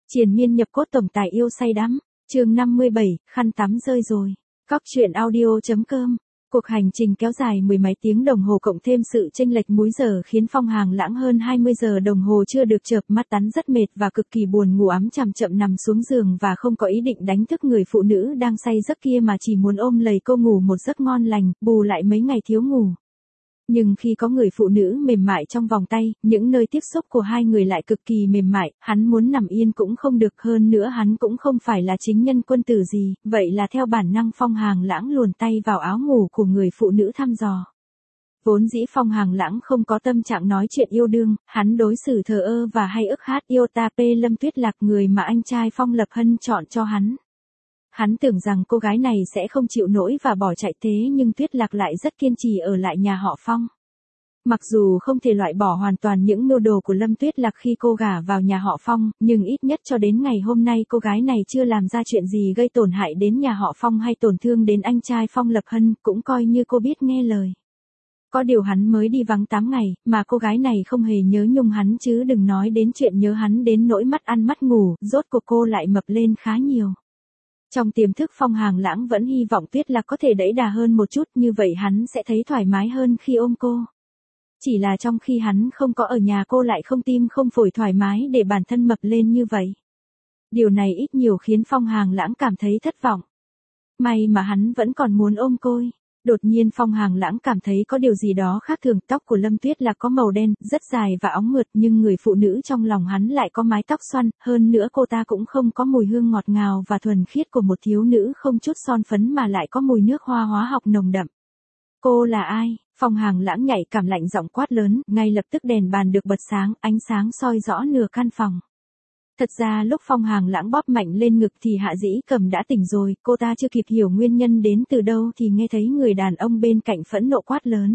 Triền miên nhập cốt tổng tài yêu say đắm, chương 57, khăn tắm rơi rồi. Cóc truyện audio.com. Cuộc hành trình kéo dài mười mấy tiếng đồng hồ cộng thêm sự chênh lệch múi giờ khiến Phong Hàng Lãng hơn 20 giờ đồng hồ chưa được chợp mắt tắn rất mệt và cực kỳ buồn ngủ chậm chậm nằm xuống giường và không có ý định đánh thức người phụ nữ đang say giấc kia mà chỉ muốn ôm lấy cô ngủ một giấc ngon lành, bù lại mấy ngày thiếu ngủ. Nhưng khi có người phụ nữ mềm mại trong vòng tay, những nơi tiếp xúc của hai người lại cực kỳ mềm mại, hắn muốn nằm yên cũng không được, hơn nữa hắn cũng không phải là chính nhân quân tử gì, vậy là theo bản năng Phong Hàng Lãng luồn tay vào áo ngủ của người phụ nữ thăm dò. Vốn dĩ Phong Hàng Lãng không có tâm trạng nói chuyện yêu đương, hắn đối xử thờ ơ và hay ức hát yêu ta Lâm Tuyết Lạc, người mà anh trai Phong Lập Hân chọn cho hắn. Hắn tưởng rằng cô gái này sẽ không chịu nổi và bỏ chạy, thế nhưng Tuyết Lạc lại rất kiên trì ở lại nhà họ Phong. Mặc dù không thể loại bỏ hoàn toàn những mưu đồ của Lâm Tuyết Lạc khi cô gả vào nhà họ Phong, nhưng ít nhất cho đến ngày hôm nay cô gái này chưa làm ra chuyện gì gây tổn hại đến nhà họ Phong hay tổn thương đến anh trai Phong Lập Hân, cũng coi như cô biết nghe lời. Có điều hắn mới đi vắng 8 ngày, mà cô gái này không hề nhớ nhung hắn, chứ đừng nói đến chuyện nhớ hắn đến nỗi mắt ăn mắt ngủ, rốt cuộc cô lại mập lên khá nhiều. Trong tiềm thức Phong Hàng Lãng vẫn hy vọng Tuyết Lạc có thể đẩy đà hơn một chút, như vậy hắn sẽ thấy thoải mái hơn khi ôm cô. Chỉ là trong khi hắn không có ở nhà cô lại không tim không phổi thoải mái để bản thân mập lên như vậy. Điều này ít nhiều khiến Phong Hàng Lãng cảm thấy thất vọng. May mà hắn vẫn còn muốn ôm cô. Đột nhiên Phong Hàng Lãng cảm thấy có điều gì đó khác thường, tóc của Lâm Tuyết Lạc có màu đen, rất dài và óng mượt, nhưng người phụ nữ trong lòng hắn lại có mái tóc xoăn, hơn nữa cô ta cũng không có mùi hương ngọt ngào và thuần khiết của một thiếu nữ không chút son phấn mà lại có mùi nước hoa hóa học nồng đậm. Cô là ai? Phong Hàng Lãng nhạy cảm lạnh giọng quát lớn, ngay lập tức đèn bàn được bật sáng, ánh sáng soi rõ nửa căn phòng. Thật ra lúc Phong Hàng Lãng bóp mạnh lên ngực thì Hạ Dĩ Cầm đã tỉnh rồi, cô ta chưa kịp hiểu nguyên nhân đến từ đâu thì nghe thấy người đàn ông bên cạnh phẫn nộ quát lớn.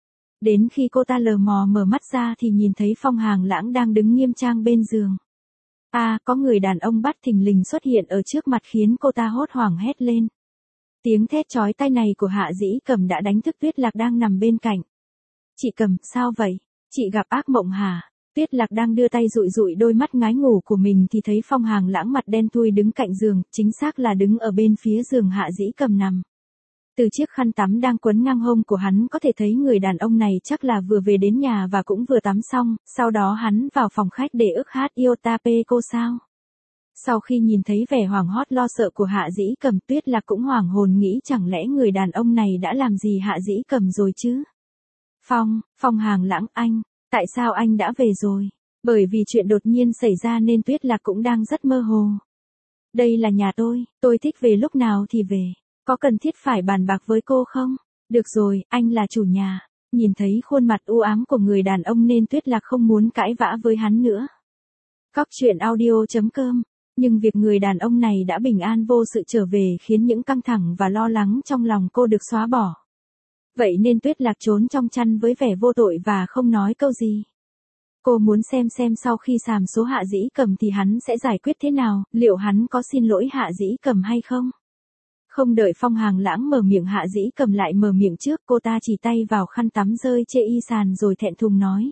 Đến khi cô ta lờ mò mở mắt ra thì nhìn thấy Phong Hàng Lãng đang đứng nghiêm trang bên giường. Có người đàn ông bất thình lình xuất hiện ở trước mặt khiến cô ta hốt hoảng hét lên. Tiếng thét chói tai này của Hạ Dĩ Cầm đã đánh thức Tuyết Lạc đang nằm bên cạnh. Chị Cầm, sao vậy? Chị gặp ác mộng hả? Tuyết Lạc đang đưa tay dụi dụi đôi mắt ngái ngủ của mình thì thấy Phong Hàng Lãng mặt đen thui đứng cạnh giường, chính xác là đứng ở bên phía giường Hạ Dĩ Cầm nằm. Từ chiếc khăn tắm đang quấn ngang hông của hắn có thể thấy người đàn ông này chắc là vừa về đến nhà và cũng vừa tắm xong, sau đó hắn vào phòng khách để ức hát yêu ta cô sao. Sau khi nhìn thấy vẻ hoảng hốt lo sợ của Hạ Dĩ Cầm, Tuyết Lạc cũng hoảng hồn nghĩ chẳng lẽ người đàn ông này đã làm gì Hạ Dĩ Cầm rồi chứ? Phong Hàng Lãng, tại sao anh đã về rồi? Bởi vì chuyện đột nhiên xảy ra nên Tuyết Lạc cũng đang rất mơ hồ. Đây là nhà tôi thích về lúc nào thì về. Có cần thiết phải bàn bạc với cô không? Được rồi, anh là chủ nhà. Nhìn thấy khuôn mặt u ám của người đàn ông nên Tuyết Lạc không muốn cãi vã với hắn nữa. Cóc truyện audio.com. Nhưng việc người đàn ông này đã bình an vô sự trở về khiến những căng thẳng và lo lắng trong lòng cô được xóa bỏ. Vậy nên Tuyết Lạc trốn trong chăn với vẻ vô tội và không nói câu gì. Cô muốn xem sau khi sàm số Hạ Dĩ Cầm thì hắn sẽ giải quyết thế nào, liệu hắn có xin lỗi Hạ Dĩ Cầm hay không? Không đợi Phong Hàng Lãng mở miệng Hạ Dĩ Cầm lại mở miệng trước, cô ta chỉ tay vào khăn tắm rơi chê y sàn rồi thẹn thùng nói.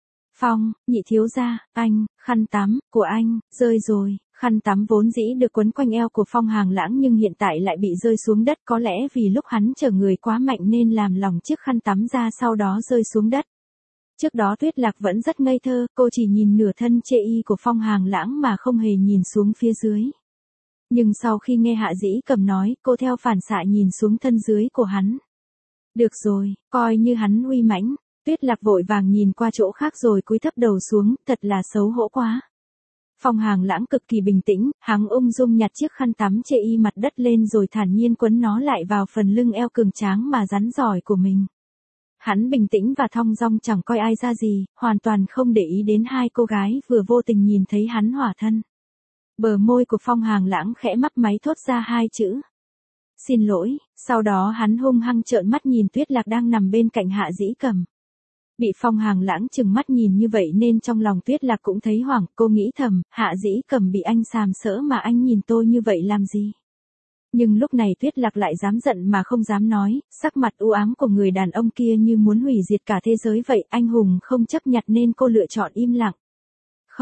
Nhị thiếu gia, khăn tắm của anh rơi rồi. Khăn tắm vốn dĩ được quấn quanh eo của Phong Hàng Lãng nhưng hiện tại lại bị rơi xuống đất, có lẽ vì lúc hắn chở người quá mạnh nên làm lỏng chiếc khăn tắm ra sau đó rơi xuống đất. Trước đó Tuyết Lạc vẫn rất ngây thơ, cô chỉ nhìn nửa thân chê y của Phong Hàng Lãng mà không hề nhìn xuống phía dưới. Nhưng sau khi nghe Hạ Dĩ Cầm nói, cô theo phản xạ nhìn xuống thân dưới của hắn. Được rồi, coi như hắn uy mãnh. Tuyết Lạc vội vàng nhìn qua chỗ khác rồi cúi thấp đầu xuống, thật là xấu hổ quá. Phong Hàng Lãng cực kỳ bình tĩnh, hắn ung dung nhặt chiếc khăn tắm chê y mặt đất lên rồi thản nhiên quấn nó lại vào phần lưng eo cường tráng mà rắn giỏi của mình. Hắn bình tĩnh và thong dong chẳng coi ai ra gì, hoàn toàn không để ý đến hai cô gái vừa vô tình nhìn thấy hắn hỏa thân. Bờ môi của Phong Hàng Lãng khẽ mấp máy thốt ra hai chữ. Xin lỗi, sau đó hắn hung hăng trợn mắt nhìn Tuyết Lạc đang nằm bên cạnh Hạ Dĩ Cầm. Bị Phong Hàng Lãng trừng mắt nhìn như vậy nên trong lòng Tuyết Lạc cũng thấy hoảng, cô nghĩ thầm, Hạ Dĩ Cầm bị anh sàm sỡ mà anh nhìn tôi như vậy làm gì? Nhưng lúc này Tuyết Lạc lại dám giận mà không dám nói, sắc mặt u ám của người đàn ông kia như muốn hủy diệt cả thế giới vậy, anh hùng không chấp nhặt nên cô lựa chọn im lặng.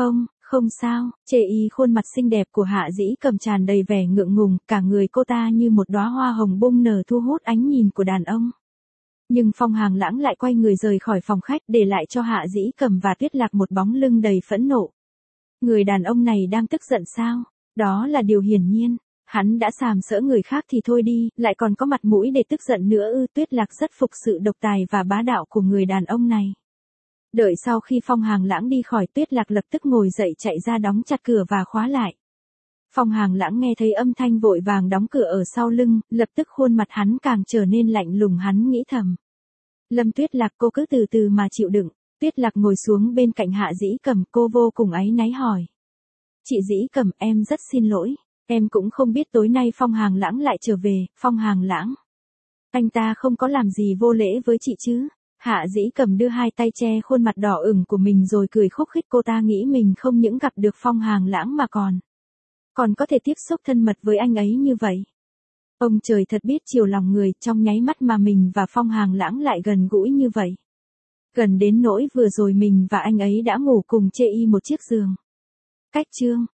Không sao, chê y khuôn mặt xinh đẹp của Hạ Dĩ Cầm tràn đầy vẻ ngượng ngùng, cả người cô ta như một đóa hoa hồng bung nở thu hút ánh nhìn của đàn ông. Nhưng Phong Hàng Lãng lại quay người rời khỏi phòng khách để lại cho Hạ Dĩ Cầm và Tuyết Lạc một bóng lưng đầy phẫn nộ. Người đàn ông này đang tức giận sao? Đó là điều hiển nhiên. Hắn đã sàm sỡ người khác thì thôi đi, lại còn có mặt mũi để tức giận nữa ư? Tuyết Lạc rất phục sự độc tài và bá đạo của người đàn ông này. Đợi sau khi Phong Hàng Lãng đi khỏi, Tuyết Lạc lập tức ngồi dậy chạy ra đóng chặt cửa và khóa lại. Phong Hàng Lãng nghe thấy âm thanh vội vàng đóng cửa ở sau lưng, lập tức khuôn mặt hắn càng trở nên lạnh lùng, hắn nghĩ thầm. Lâm Tuyết Lạc, cô cứ từ từ mà chịu đựng. Tuyết Lạc ngồi xuống bên cạnh Hạ Dĩ Cầm, cô vô cùng áy náy hỏi. Chị Dĩ Cầm, em rất xin lỗi. Em cũng không biết tối nay Phong Hàng Lãng lại trở về. Phong Hàng Lãng, anh ta không có làm gì vô lễ với chị chứ? Hạ Dĩ Cầm đưa hai tay che khuôn mặt đỏ ửng của mình rồi cười khúc khích. Cô ta nghĩ mình không những gặp được Phong Hàng Lãng mà còn có thể tiếp xúc thân mật với anh ấy như vậy. Ông trời thật biết chiều lòng người, trong nháy mắt mà mình và Phong Hàng Lãng lại gần gũi như vậy. Gần đến nỗi vừa rồi mình và anh ấy đã ngủ cùng chê y một chiếc giường. Cách chương